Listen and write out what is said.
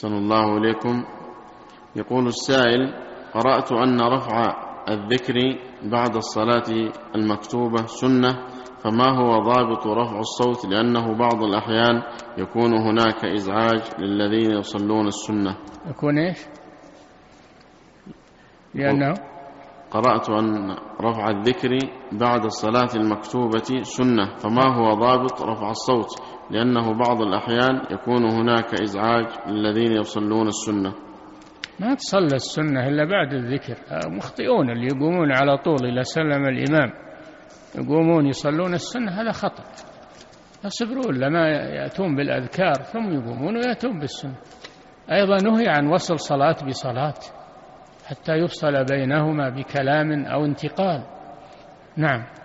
أحسن الله إليكم. يقول السائل: قرأت أن رفع الذكر بعد الصلاة المكتوبة سنة، فما هو ضابط رفع الصوت؟ لأنه بعض الأحيان يكون هناك إزعاج للذين يصلون السنة. يكون إيش؟ لأنه قرأت أن رفع الذكر بعد الصلاة المكتوبة سنة، فما هو ضابط رفع الصوت؟ لأنه بعض الأحيان يكون هناك إزعاج للذين يصلون السنة. ما تصلى السنة إلا بعد الذكر. مخطئون اللي يقومون على طول إلى سلم الإمام يقومون يصلون السنة، هذا خطأ. يصبرون لما يأتون بالأذكار ثم يقومون ويأتون بالسنة. أيضا نهي عن وصل صلاة بصلاة حتى يفصل بينهما بكلام أو انتقال. نعم.